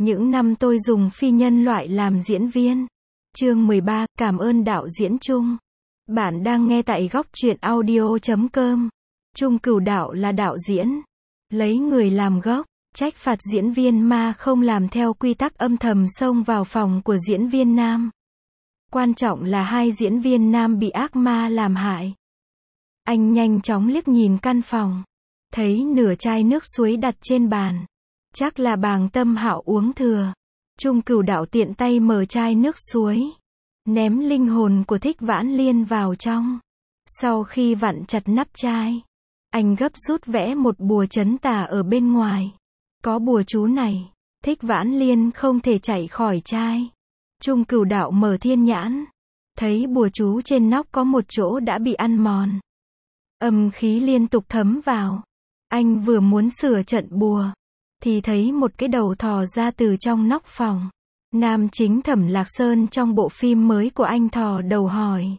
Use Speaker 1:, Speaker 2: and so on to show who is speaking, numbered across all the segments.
Speaker 1: Những năm tôi dùng phi nhân loại làm diễn viên. Chương 13, cảm ơn đạo diễn Trung. Bạn đang nghe tại góc truyện audio.com. Trung Cửu Đạo là đạo diễn. Lấy người làm gốc, trách phạt diễn viên ma không làm theo quy tắc, âm thầm xông vào phòng của diễn viên nam. Quan trọng là hai diễn viên nam bị ác ma làm hại. Anh nhanh chóng liếc nhìn căn phòng. Thấy nửa chai nước suối đặt trên bàn. Chắc là Bàng Tâm Hạo uống thừa. Trung Cửu Đạo tiện tay mở chai nước suối. Ném linh hồn của Thích Vãn Liên vào trong. Sau khi vặn chặt nắp chai, anh gấp rút vẽ một bùa trấn tà ở bên ngoài. Có bùa chú này, Thích Vãn Liên không thể chạy khỏi chai. Trung Cửu Đạo mở thiên nhãn. Thấy bùa chú trên nóc có một chỗ đã bị ăn mòn. Âm khí liên tục thấm vào. Anh vừa muốn sửa trận bùa, thì thấy một cái đầu thò ra từ trong nóc phòng. Nam chính Thẩm Lạc Sơn trong bộ phim mới của anh thò đầu hỏi.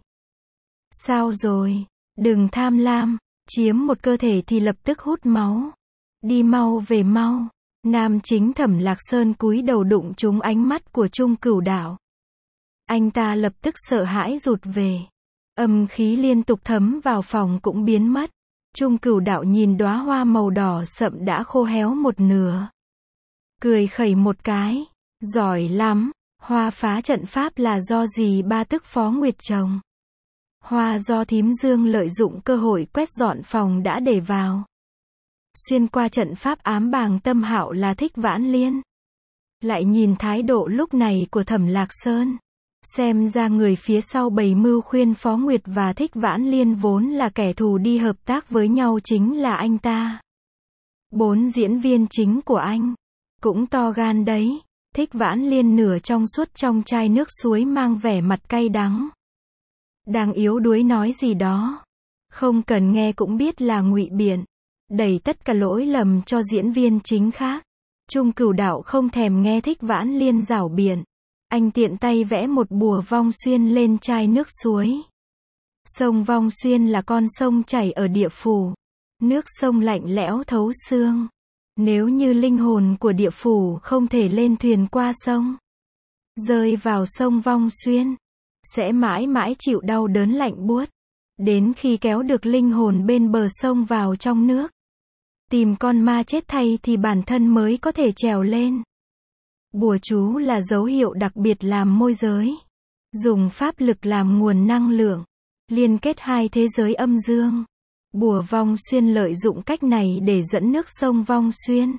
Speaker 1: Sao rồi? Đừng tham lam, chiếm một cơ thể thì lập tức hút máu. Đi mau về mau. Nam chính Thẩm Lạc Sơn cúi đầu đụng trúng ánh mắt của Trung Cửu Đạo. Anh ta lập tức sợ hãi rụt về. Âm khí liên tục thấm vào phòng cũng biến mất. Trung Cửu Đạo nhìn đóa hoa màu đỏ sậm đã khô héo một nửa. Cười khẩy một cái. Giỏi lắm, hoa phá trận pháp là do dì ba tức Phó Nguyệt trồng. Hoa do thím Dương lợi dụng cơ hội quét dọn phòng đã để vào. Xuyên qua trận pháp ám Bàng Tâm Hạo là Thích Vãn Liên. Lại nhìn thái độ lúc này của Thẩm Lạc Sơn. Xem ra người phía sau bày mưu khuyên Phó Nguyệt và Thích Vãn Liên vốn là kẻ thù đi hợp tác với nhau chính là anh ta. 4 diễn viên chính của anh cũng to gan đấy. Thích Vãn Liên nửa trong suốt trong chai nước suối mang vẻ mặt cay đắng. Đang yếu đuối nói gì đó. Không cần nghe cũng biết là ngụy biện. Đẩy tất cả lỗi lầm cho diễn viên chính khác. Trung Cửu Đạo không thèm nghe Thích Vãn Liên giảo biện. Anh tiện tay vẽ một bùa vong xuyên lên chai nước suối. Sông Vong Xuyên là con sông chảy ở địa phủ. Nước sông lạnh lẽo thấu xương. Nếu như linh hồn của địa phủ không thể lên thuyền qua sông, rơi vào sông Vong Xuyên, sẽ mãi mãi chịu đau đớn lạnh buốt. Đến khi kéo được linh hồn bên bờ sông vào trong nước, tìm con ma chết thay thì bản thân mới có thể trèo lên. Bùa chú là dấu hiệu đặc biệt làm môi giới. Dùng pháp lực làm nguồn năng lượng, liên kết hai thế giới âm dương. Bùa Vong Xuyên lợi dụng cách này để dẫn nước sông Vong Xuyên.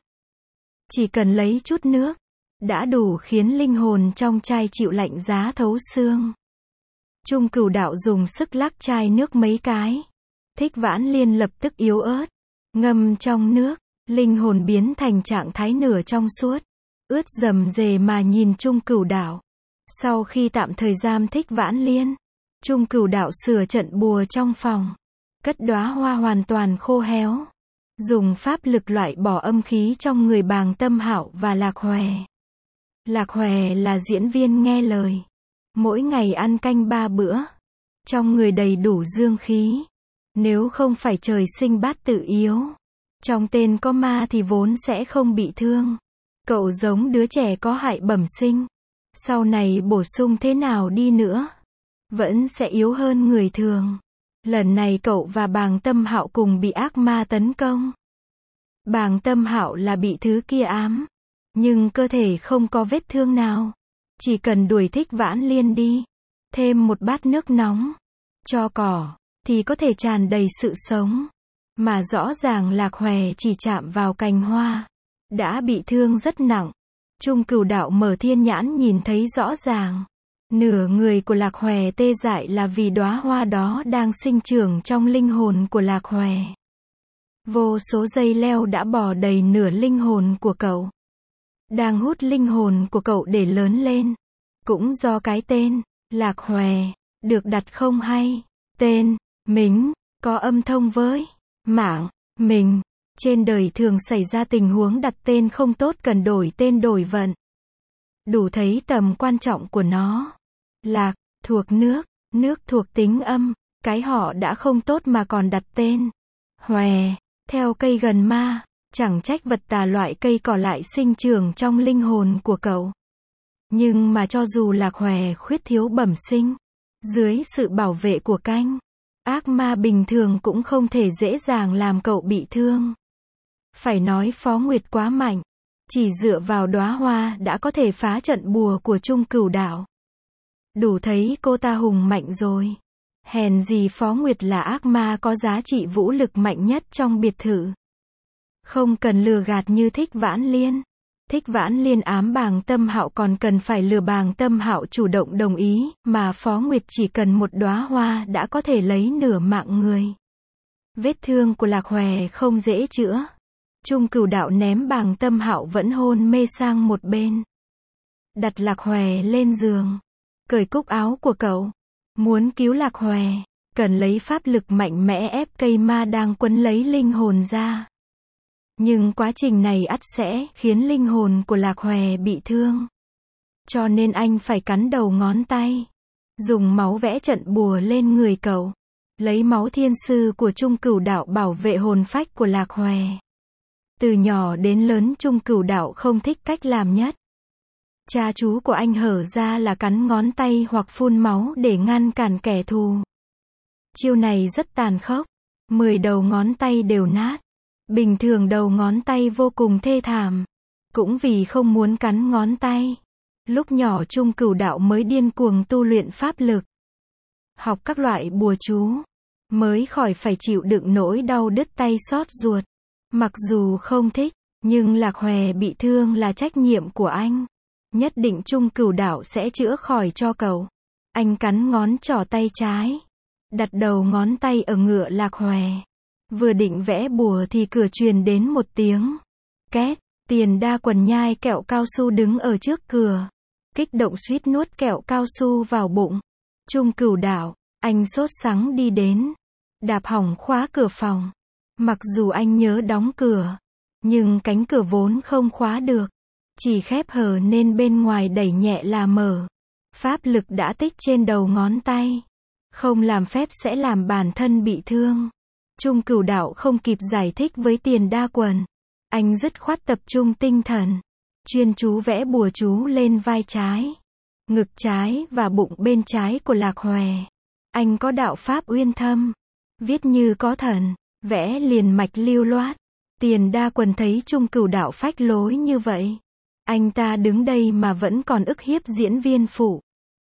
Speaker 1: Chỉ cần lấy chút nước, đã đủ khiến linh hồn trong chai chịu lạnh giá thấu xương. Trung Cửu Đạo dùng sức lắc chai nước mấy cái. Thích Vãn Liên lập tức yếu ớt. Ngâm trong nước, linh hồn biến thành trạng thái nửa trong suốt. Ướt rầm rề mà nhìn Trung Cửu Đạo. Sau khi tạm thời giam Thích Vãn Liên, Trung Cửu Đạo sửa trận bùa trong phòng. Cất đóa hoa hoàn toàn khô héo. Dùng pháp lực loại bỏ âm khí trong người Bàng Tâm Hạo và Lạc Hòe. Lạc Hòe là diễn viên nghe lời. Mỗi ngày ăn canh 3 bữa. Trong người đầy đủ dương khí. Nếu không phải trời sinh bát tự yếu. Trong tên có ma thì vốn sẽ không bị thương. Cậu giống đứa trẻ có hại bẩm sinh. Sau này bổ sung thế nào đi nữa, vẫn sẽ yếu hơn người thường. Lần này cậu và Bàng Tâm Hạo cùng bị ác ma tấn công. Bàng Tâm Hạo là bị thứ kia ám, nhưng cơ thể không có vết thương nào. Chỉ cần đuổi Thích Vãn Liên đi, thêm một bát nước nóng, cho cỏ, thì có thể tràn đầy sự sống. Mà rõ ràng Lạc Hòe chỉ chạm vào cành hoa, đã bị thương rất nặng. Trung Cửu Đạo mở thiên nhãn nhìn thấy rõ ràng. Nửa người của Lạc Hòe tê dại là vì đóa hoa đó đang sinh trưởng trong linh hồn của Lạc Hòe. Vô số dây leo đã bò đầy nửa linh hồn của cậu. Đang hút linh hồn của cậu để lớn lên. Cũng do cái tên, Lạc Hòe, được đặt không hay. Tên, Mính, có âm thông với mạng, mình. Trên đời thường xảy ra tình huống đặt tên không tốt cần đổi tên đổi vận. Đủ thấy tầm quan trọng của nó. Lạc, thuộc nước, nước thuộc tính âm, cái họ đã không tốt mà còn đặt tên. Hòe, theo cây gần ma, Chẳng trách vật tà loại cây cỏ lại sinh trưởng trong linh hồn của cậu. Nhưng mà cho dù Lạc Hòe khuyết thiếu bẩm sinh, dưới sự bảo vệ của canh, ác ma bình thường cũng không thể dễ dàng làm cậu bị thương. Phải nói Phó Nguyệt quá mạnh. Chỉ dựa vào đóa hoa đã có thể phá trận bùa của Trung Cửu Đạo. Đủ thấy cô ta hùng mạnh rồi. Hèn gì Phó Nguyệt là ác ma có giá trị vũ lực mạnh nhất trong biệt thự. Không cần lừa gạt như Thích Vãn Liên. Thích Vãn Liên ám Bàng Tâm Hạo còn cần phải lừa Bàng Tâm Hạo chủ động đồng ý, mà Phó Nguyệt chỉ cần một đóa hoa đã có thể lấy nửa mạng người. Vết thương của Lạc Hòe không dễ chữa. Trung Cửu Đạo ném Bàng Tâm Hạo vẫn hôn mê sang một bên. Đặt Lạc Hòe lên giường. Cởi cúc áo của cậu. Muốn cứu Lạc Hòe, cần lấy pháp lực mạnh mẽ ép cây ma đang quấn lấy linh hồn ra. Nhưng quá trình này ắt sẽ khiến linh hồn của Lạc Hòe bị thương. Cho nên anh phải cắn đầu ngón tay. Dùng máu vẽ trận bùa lên người cậu. Lấy máu thiên sư của Trung Cửu Đạo bảo vệ hồn phách của Lạc Hòe. Từ nhỏ đến lớn Trung Cửu Đạo không thích cách làm nhất. Cha chú của anh hở ra là cắn ngón tay hoặc phun máu để ngăn cản kẻ thù. Chiêu này rất tàn khốc. 10 đầu ngón tay đều nát. Bình thường đầu ngón tay vô cùng thê thảm. Cũng vì không muốn cắn ngón tay. Lúc nhỏ Trung Cửu Đạo mới điên cuồng tu luyện pháp lực. Học các loại bùa chú. Mới khỏi phải chịu đựng nỗi đau đứt tay xót ruột. Mặc dù không thích, nhưng Lạc Hòe bị thương là trách nhiệm của anh. Nhất định Trung Cửu Đạo sẽ chữa khỏi cho cậu. Anh cắn ngón trỏ tay trái. Đặt đầu ngón tay ở ngựa Lạc Hòe. Vừa định vẽ bùa thì cửa truyền đến một tiếng. Két, Tiền Đa Quần nhai kẹo cao su đứng ở trước cửa. Kích động suýt nuốt kẹo cao su vào bụng. Trung Cửu Đạo, anh sốt sắng đi đến. Đạp hỏng khóa cửa phòng. Mặc dù anh nhớ đóng cửa, nhưng cánh cửa vốn không khóa được. Chỉ khép hờ nên bên ngoài đẩy nhẹ là mở. Pháp lực đã tích trên đầu ngón tay. Không làm phép sẽ làm bản thân bị thương. Trung Cửu Đạo không kịp giải thích với Tiền Đa Quần. Anh dứt khoát tập trung tinh thần. Chuyên chú vẽ bùa chú lên vai trái, ngực trái và bụng bên trái của Lạc Hòe. Anh có đạo pháp uyên thâm. Viết như có thần. Vẽ liền mạch lưu loát. Tiền Đa Quần thấy Trung Cửu Đạo phách lối như vậy. Anh ta đứng đây mà vẫn còn ức hiếp diễn viên phụ.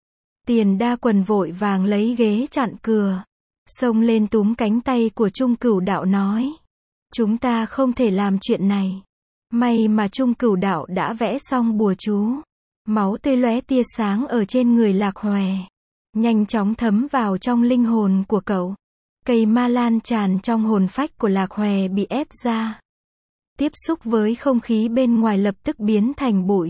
Speaker 1: Tiền Đa Quần vội vàng lấy ghế chặn cửa. Xông lên túm cánh tay của Trung Cửu Đạo nói. Chúng ta không thể làm chuyện này. May mà Trung Cửu Đạo đã vẽ xong bùa chú. Máu tươi lóe tia sáng ở trên người Lạc Hòe. Nhanh chóng thấm vào trong linh hồn của cậu. Cây ma lan tràn trong hồn phách của Lạc Hòe bị ép ra. Tiếp xúc với không khí bên ngoài lập tức biến thành bụi.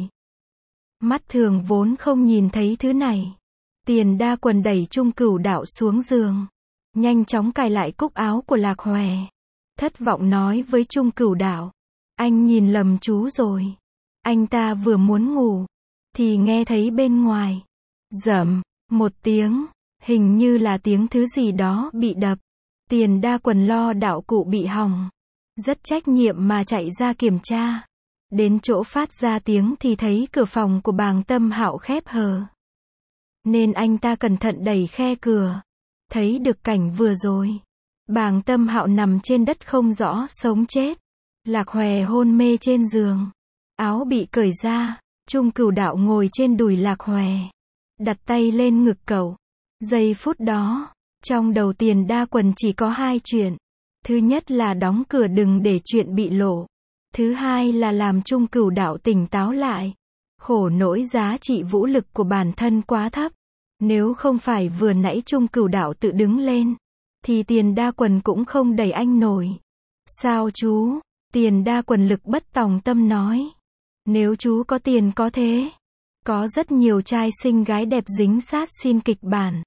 Speaker 1: Mắt thường vốn không nhìn thấy thứ này. Tiền Đa Quần đẩy Trung Cửu Đạo xuống giường. Nhanh chóng cài lại cúc áo của Lạc Hòe. Thất vọng nói với Trung Cửu Đạo. Anh nhìn lầm chú rồi. Anh ta vừa muốn ngủ. Thì nghe thấy bên ngoài. Rầm. Một tiếng. Hình như là tiếng thứ gì đó bị đập. Tiền Đa Quần lo đạo cụ bị hỏng. Rất trách nhiệm mà chạy ra kiểm tra. Đến chỗ phát ra tiếng thì thấy cửa phòng của Bàng Tâm Hạo khép hờ. Nên anh ta cẩn thận đẩy khe cửa. Thấy được cảnh vừa rồi. Bàng Tâm Hạo nằm trên đất không rõ sống chết. Lạc Hòe hôn mê trên giường. Áo bị cởi ra. Trung Cửu Đạo ngồi trên đùi Lạc Hòe. Đặt tay lên ngực cậu. Giây phút đó, trong đầu Tiền Đa Quần chỉ có hai chuyện. Thứ nhất là đóng cửa đừng để chuyện bị lộ. Thứ hai là làm Trung Cửu Đạo tỉnh táo lại. Khổ nỗi giá trị vũ lực của bản thân quá thấp. Nếu không phải vừa nãy Trung Cửu Đạo tự đứng lên, thì Tiền Đa Quần cũng không đẩy anh nổi. Sao chú? Tiền Đa Quần lực bất tòng tâm nói. Nếu chú có tiền có thế. Có rất nhiều trai xinh gái đẹp dính sát xin kịch bản.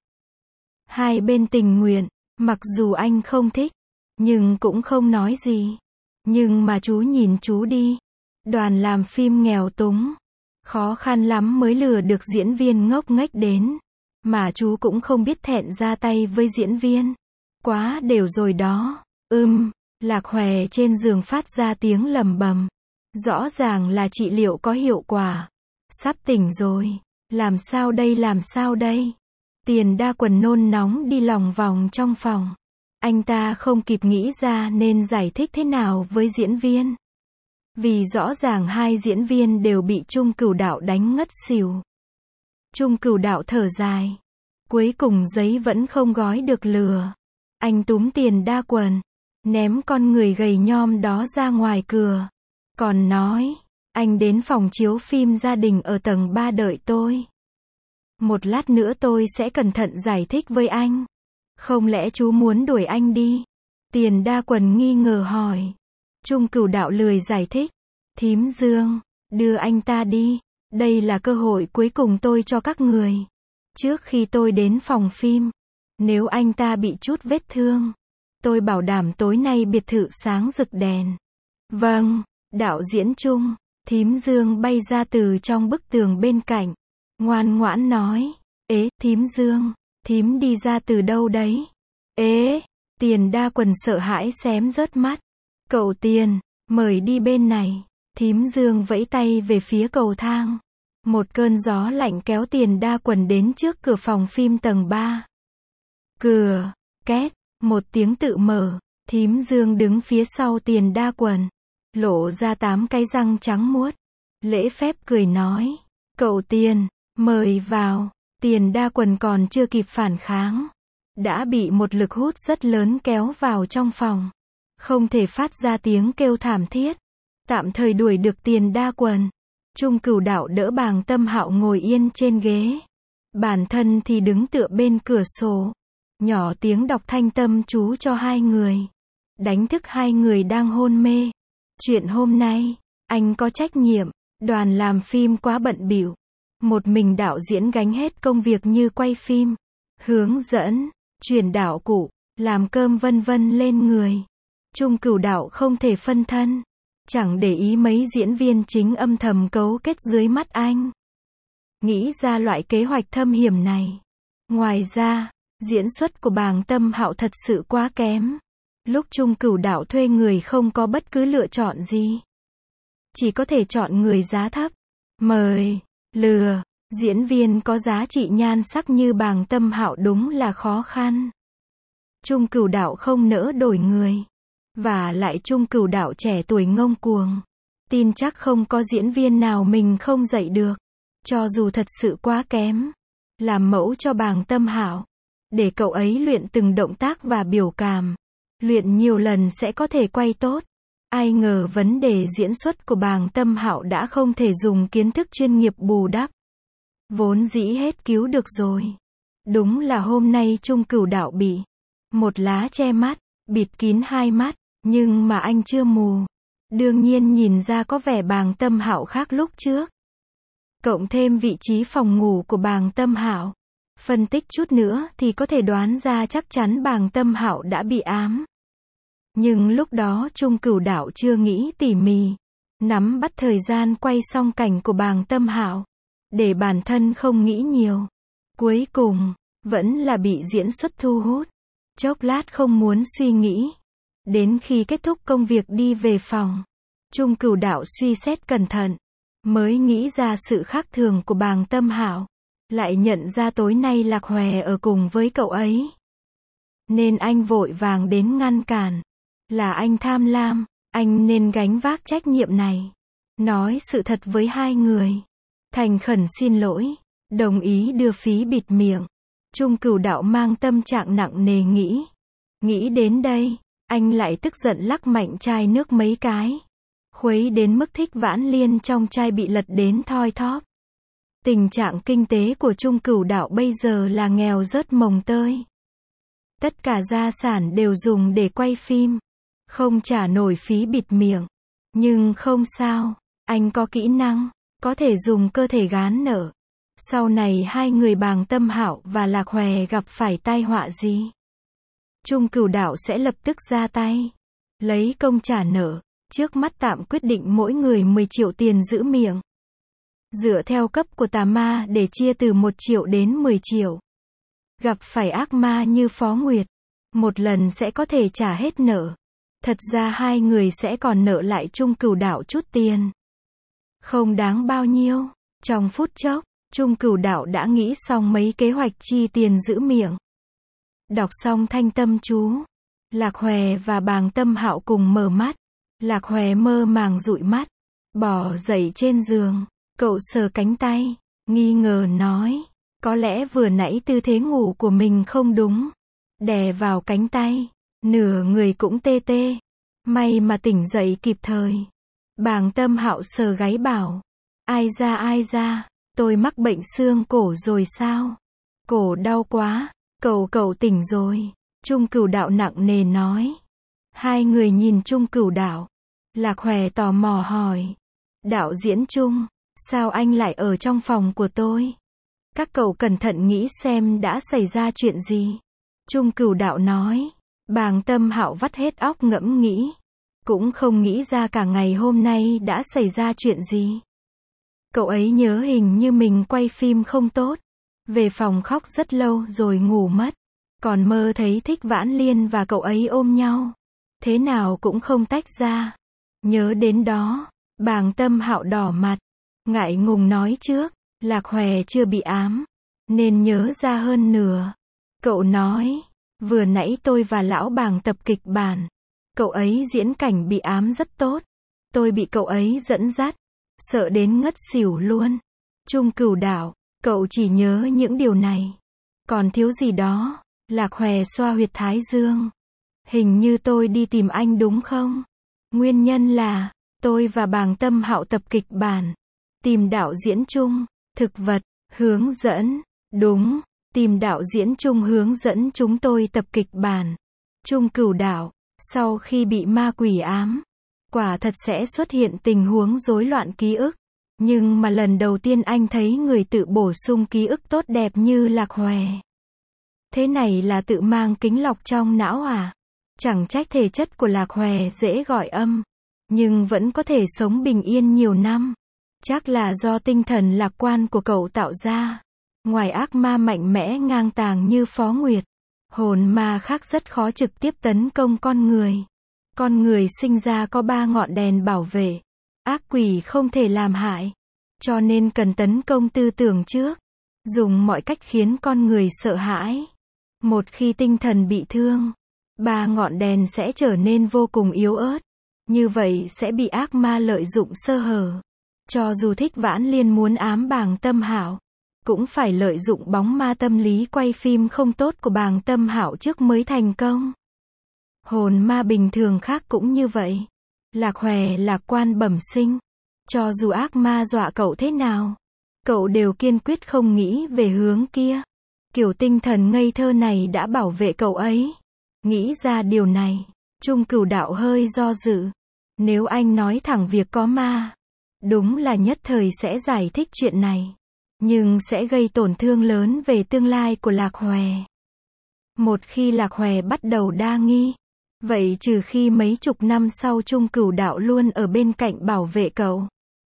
Speaker 1: Hai bên tình nguyện, mặc dù anh không thích, nhưng cũng không nói gì. Nhưng mà chú nhìn chú đi. Đoàn làm phim nghèo túng. Khó khăn lắm mới lừa được diễn viên ngốc nghếch đến. Mà chú cũng không biết thẹn ra tay với diễn viên. Quá đều rồi đó. Lạc Hòe trên giường phát ra tiếng lầm bầm. Rõ ràng là trị liệu có hiệu quả. Sắp tỉnh rồi. Làm sao đây, làm sao đây? Tiền Đa Quần nôn nóng đi lòng vòng trong phòng. Anh ta không kịp nghĩ ra nên giải thích thế nào với diễn viên. Vì rõ ràng hai diễn viên đều bị Trung Cửu Đạo đánh ngất xỉu. Trung Cửu Đạo thở dài. Cuối cùng giấy vẫn không gói được lửa. Anh túm Tiền Đa Quần, ném con người gầy nhom đó ra ngoài cửa. Còn nói, anh đến phòng chiếu phim gia đình ở tầng 3 đợi tôi. Một lát nữa tôi sẽ cẩn thận giải thích với anh. Không lẽ chú muốn đuổi anh đi? Tiền Đa Quần nghi ngờ hỏi. Trung Cửu Đạo lười giải thích. Thím Dương, đưa anh ta đi. Đây là cơ hội cuối cùng tôi cho các người. Trước khi tôi đến phòng phim, nếu anh ta bị chút vết thương, tôi bảo đảm tối nay biệt thự sáng rực đèn. Vâng, đạo diễn Trung. Thím Dương bay ra từ trong bức tường bên cạnh. Ngoan ngoãn nói. Ế, thím Dương, thím đi ra từ đâu đấy? Ế, Tiền Đa Quần sợ hãi xém rớt mắt. Cậu Tiền, mời đi bên này. Thím Dương vẫy tay về phía cầu thang. Một cơn gió lạnh kéo Tiền Đa Quần đến trước cửa phòng phim tầng 3. Cửa, két, một tiếng tự mở. Thím Dương đứng phía sau Tiền Đa Quần, lộ ra 8 cái răng trắng muốt. Lễ phép cười nói. Cậu Tiền, mời vào. Tiền Đa Quần còn chưa kịp phản kháng, đã bị một lực hút rất lớn kéo vào trong phòng. Không thể phát ra tiếng kêu thảm thiết. Tạm thời đuổi được Tiền Đa Quần. Trung Cửu Đạo đỡ Bàng Tâm Hạo ngồi yên trên ghế. Bản thân thì đứng tựa bên cửa sổ. Nhỏ tiếng đọc thanh tâm chú cho hai người. Đánh thức hai người đang hôn mê. Chuyện hôm nay, anh có trách nhiệm. Đoàn làm phim quá bận bịu. Một mình đạo diễn gánh hết công việc như quay phim, hướng dẫn, chuyển đạo cụ, làm cơm vân vân lên người. Trung Cửu Đạo không thể phân thân. Chẳng để ý mấy diễn viên chính âm thầm cấu kết dưới mắt anh. Nghĩ ra loại kế hoạch thâm hiểm này. Ngoài ra, diễn xuất của Bàng Tâm Hạo thật sự quá kém. Lúc Trung Cửu Đạo thuê người không có bất cứ lựa chọn gì. Chỉ có thể chọn người giá thấp. Mời, lừa, diễn viên có giá trị nhan sắc như Bàng Tâm Hạo đúng là khó khăn. Trung Cửu Đạo không nỡ đổi người. Và lại Trung Cửu Đạo trẻ tuổi ngông cuồng. Tin chắc không có diễn viên nào mình không dạy được. Cho dù thật sự quá kém. Làm mẫu cho Bàng Tâm Hạo. Để cậu ấy luyện từng động tác và biểu cảm. Luyện nhiều lần sẽ có thể quay tốt. Ai ngờ vấn đề diễn xuất của Bàng Tâm Hạo đã không thể dùng kiến thức chuyên nghiệp bù đắp. Vốn dĩ hết cứu được rồi. Đúng là hôm nay Trung Cửu Đạo bị một lá che mắt, bịt kín hai mắt. Nhưng mà anh chưa mù. Đương nhiên nhìn ra có vẻ Bàng Tâm Hạo khác lúc trước. Cộng thêm vị trí phòng ngủ của Bàng Tâm Hạo. Phân tích chút nữa thì có thể đoán ra chắc chắn Bàng Tâm Hạo đã bị ám. Nhưng lúc đó Trung Cửu Đạo chưa nghĩ tỉ mỉ. Nắm bắt thời gian quay xong cảnh của Bàng Tâm Hạo. Để bản thân không nghĩ nhiều. Cuối cùng, vẫn là bị diễn xuất thu hút. Chốc lát không muốn suy nghĩ. Đến khi kết thúc công việc đi về phòng. Trung Cửu Đạo suy xét cẩn thận. Mới nghĩ ra sự khác thường của Bàng Tâm Hạo. Lại nhận ra tối nay Lạc Hòe ở cùng với cậu ấy. Nên anh vội vàng đến ngăn cản. Là anh tham lam. Anh nên gánh vác trách nhiệm này. Nói sự thật với hai người. Thành khẩn xin lỗi. Đồng ý đưa phí bịt miệng. Trung Cửu Đạo mang tâm trạng nặng nề nghĩ. Nghĩ đến đây. Anh lại tức giận lắc mạnh chai nước mấy cái. Khuấy đến mức Thích Vãn Liên trong chai bị lật đến thoi thóp. Tình trạng kinh tế của Trung Cửu Đạo bây giờ là nghèo rớt mồng tơi. Tất cả gia sản đều dùng để quay phim. Không trả nổi phí bịt miệng. Nhưng không sao. Anh có kỹ năng. Có thể dùng cơ thể gán nợ. Sau này hai người Bàng Tâm Hạo và Lạc Hòe gặp phải tai họa gì? Trung Cửu Đạo sẽ lập tức ra tay. Lấy công trả nợ. Trước mắt tạm quyết định mỗi người 10 triệu tiền giữ miệng. Dựa theo cấp của tà ma để chia từ 1 triệu đến 10 triệu. Gặp phải ác ma như Phó Nguyệt. Một lần sẽ có thể trả hết nợ. Thật ra hai người sẽ còn nợ lại Chung Cửu Đạo chút tiền. Không đáng bao nhiêu. Trong phút chốc, Chung Cửu Đạo đã nghĩ xong mấy kế hoạch chi tiền giữ miệng. Đọc xong thanh tâm chú, Lạc Hòe và Bàng Tâm Hạo cùng mở mắt. Lạc Hòe mơ màng dụi mắt, bò dậy trên giường, cậu sờ cánh tay, nghi ngờ nói, có lẽ vừa nãy tư thế ngủ của mình không đúng. Đè vào cánh tay, nửa người cũng tê tê. May mà tỉnh dậy kịp thời. Bàng Tâm Hạo sờ gáy bảo, ai ra, tôi mắc bệnh xương cổ rồi sao? Cổ đau quá, cậu tỉnh rồi. Chung Cửu Đạo nặng nề nói. Hai người nhìn Chung Cửu Đạo. Lạc Hòe tò mò hỏi, đạo diễn Chung, sao anh lại ở trong phòng của tôi? Các cậu cẩn thận nghĩ xem đã xảy ra chuyện gì. Chung Cửu Đạo nói. Bàng Tâm Hạo vắt hết óc ngẫm nghĩ. Cũng không nghĩ ra cả ngày hôm nay đã xảy ra chuyện gì. Cậu ấy nhớ hình như mình quay phim không tốt. Về phòng khóc rất lâu rồi ngủ mất. Còn mơ thấy Thích Vãn Liên và cậu ấy ôm nhau. Thế nào cũng không tách ra. Nhớ đến đó, Bàng Tâm Hạo đỏ mặt. Ngại ngùng nói trước, Lạc Hòe chưa bị ám. Nên nhớ ra hơn nửa. Cậu nói, vừa nãy tôi và lão Bàng tập kịch bản. Cậu ấy diễn cảnh bị ám rất tốt. Tôi bị cậu ấy dẫn dắt. Sợ đến ngất xỉu luôn. Chung Cửu Đạo, cậu chỉ nhớ những điều này. Còn thiếu gì đó? Lạc Hòe xoa huyệt thái dương. Hình như tôi đi tìm anh đúng không? Nguyên nhân là, tôi và Bàng Tâm Hạo tập kịch bản. Tìm đạo diễn Chung, thực vật, hướng dẫn. Đúng, tìm đạo diễn Chung hướng dẫn chúng tôi tập kịch bản. Chung Cửu Đạo, sau khi bị ma quỷ ám, quả thật sẽ xuất hiện tình huống rối loạn ký ức. Nhưng mà lần đầu tiên anh thấy người tự bổ sung ký ức tốt đẹp như Lạc Hòe. Thế này là tự mang kính lọc trong não à? Chẳng trách thể chất của Lạc Hòe dễ gọi âm, nhưng vẫn có thể sống bình yên nhiều năm. Chắc là do tinh thần lạc quan của cậu tạo ra. Ngoài ác ma mạnh mẽ ngang tàng như Phó Nguyệt, hồn ma khác rất khó trực tiếp tấn công con người. Con người sinh ra có 3 ngọn đèn bảo vệ. Ác quỷ không thể làm hại. Cho nên cần tấn công tư tưởng trước. Dùng mọi cách khiến con người sợ hãi. Một khi tinh thần bị thương, 3 ngọn đèn sẽ trở nên vô cùng yếu ớt. Như vậy sẽ bị ác ma lợi dụng sơ hở. Cho dù Thích Vãn Liên muốn ám Bàng Tâm Hạo, cũng phải lợi dụng bóng ma tâm lý quay phim không tốt của Bàng Tâm Hạo trước mới thành công. Hồn ma bình thường khác cũng như vậy. Lạc Hòe lạc quan bẩm sinh. Cho dù ác ma dọa cậu thế nào, cậu đều kiên quyết không nghĩ về hướng kia. Kiểu tinh thần ngây thơ này đã bảo vệ cậu ấy. Nghĩ ra điều này, Chung Cửu Đạo hơi do dự. Nếu anh nói thẳng việc có ma, đúng là nhất thời sẽ giải thích chuyện này. Nhưng sẽ gây tổn thương lớn về tương lai của Lạc Hòe. Một khi Lạc Hòe bắt đầu đa nghi, vậy trừ khi mấy chục năm sau Chung Cửu Đạo luôn ở bên cạnh bảo vệ cậu.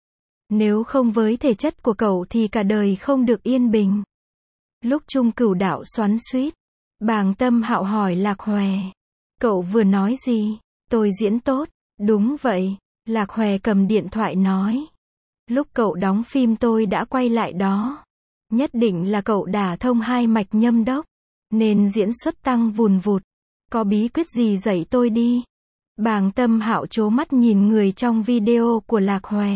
Speaker 1: Nếu không với thể chất của cậu thì cả đời không được yên bình. Lúc Chung Cửu Đạo xoắn xuýt, Bàng Tâm Hạo hỏi Lạc Hòe, cậu vừa nói gì? Tôi diễn tốt. Đúng vậy, Lạc Hòe cầm điện thoại nói. Lúc cậu đóng phim tôi đã quay lại đó. Nhất định là cậu đả thông 2 mạch nhâm đốc, nên diễn xuất tăng vùn vụt. Có bí quyết gì dạy tôi đi. Bàng Tâm Hạo trố mắt nhìn người trong video của Lạc Hòe.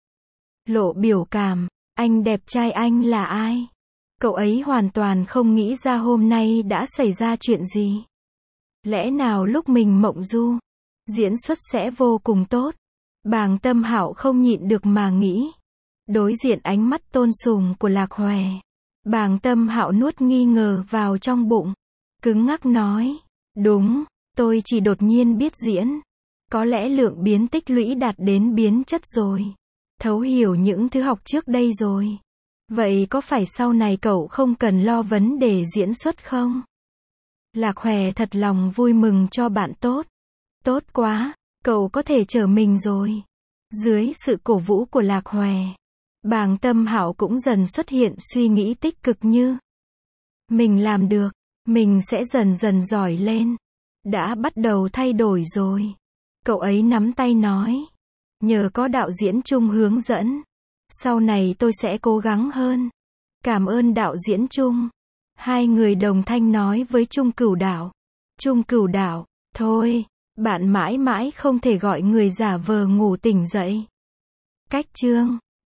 Speaker 1: Lộ biểu cảm, anh đẹp trai anh là ai? Cậu ấy hoàn toàn không nghĩ ra hôm nay đã xảy ra chuyện gì. Lẽ nào lúc mình mộng du, diễn xuất sẽ vô cùng tốt. Bàng Tâm Hạo không nhịn được mà nghĩ. Đối diện ánh mắt tôn sùng của Lạc Hòe, Bàng Tâm Hạo nuốt nghi ngờ vào trong bụng. Cứng ngắc nói, đúng, tôi chỉ đột nhiên biết diễn. Có lẽ lượng biến tích lũy đạt đến biến chất rồi. Thấu hiểu những thứ học trước đây rồi. Vậy có phải sau này cậu không cần lo vấn đề diễn xuất không? Lạc Hòe thật lòng vui mừng cho bạn tốt. Tốt quá, cậu có thể trở mình rồi. Dưới sự cổ vũ của Lạc Hòe, Bàng Tâm Hạo cũng dần xuất hiện suy nghĩ tích cực như mình làm được, mình sẽ dần dần giỏi lên. Đã bắt đầu thay đổi rồi. Cậu ấy nắm tay nói. Nhờ có đạo diễn Trung hướng dẫn. Sau này tôi sẽ cố gắng hơn. Cảm ơn đạo diễn Trung. Hai người đồng thanh nói với Trung Cửu Đạo. Trung Cửu Đạo, thôi, bạn mãi mãi không thể gọi người giả vờ ngủ tỉnh dậy. Cách chương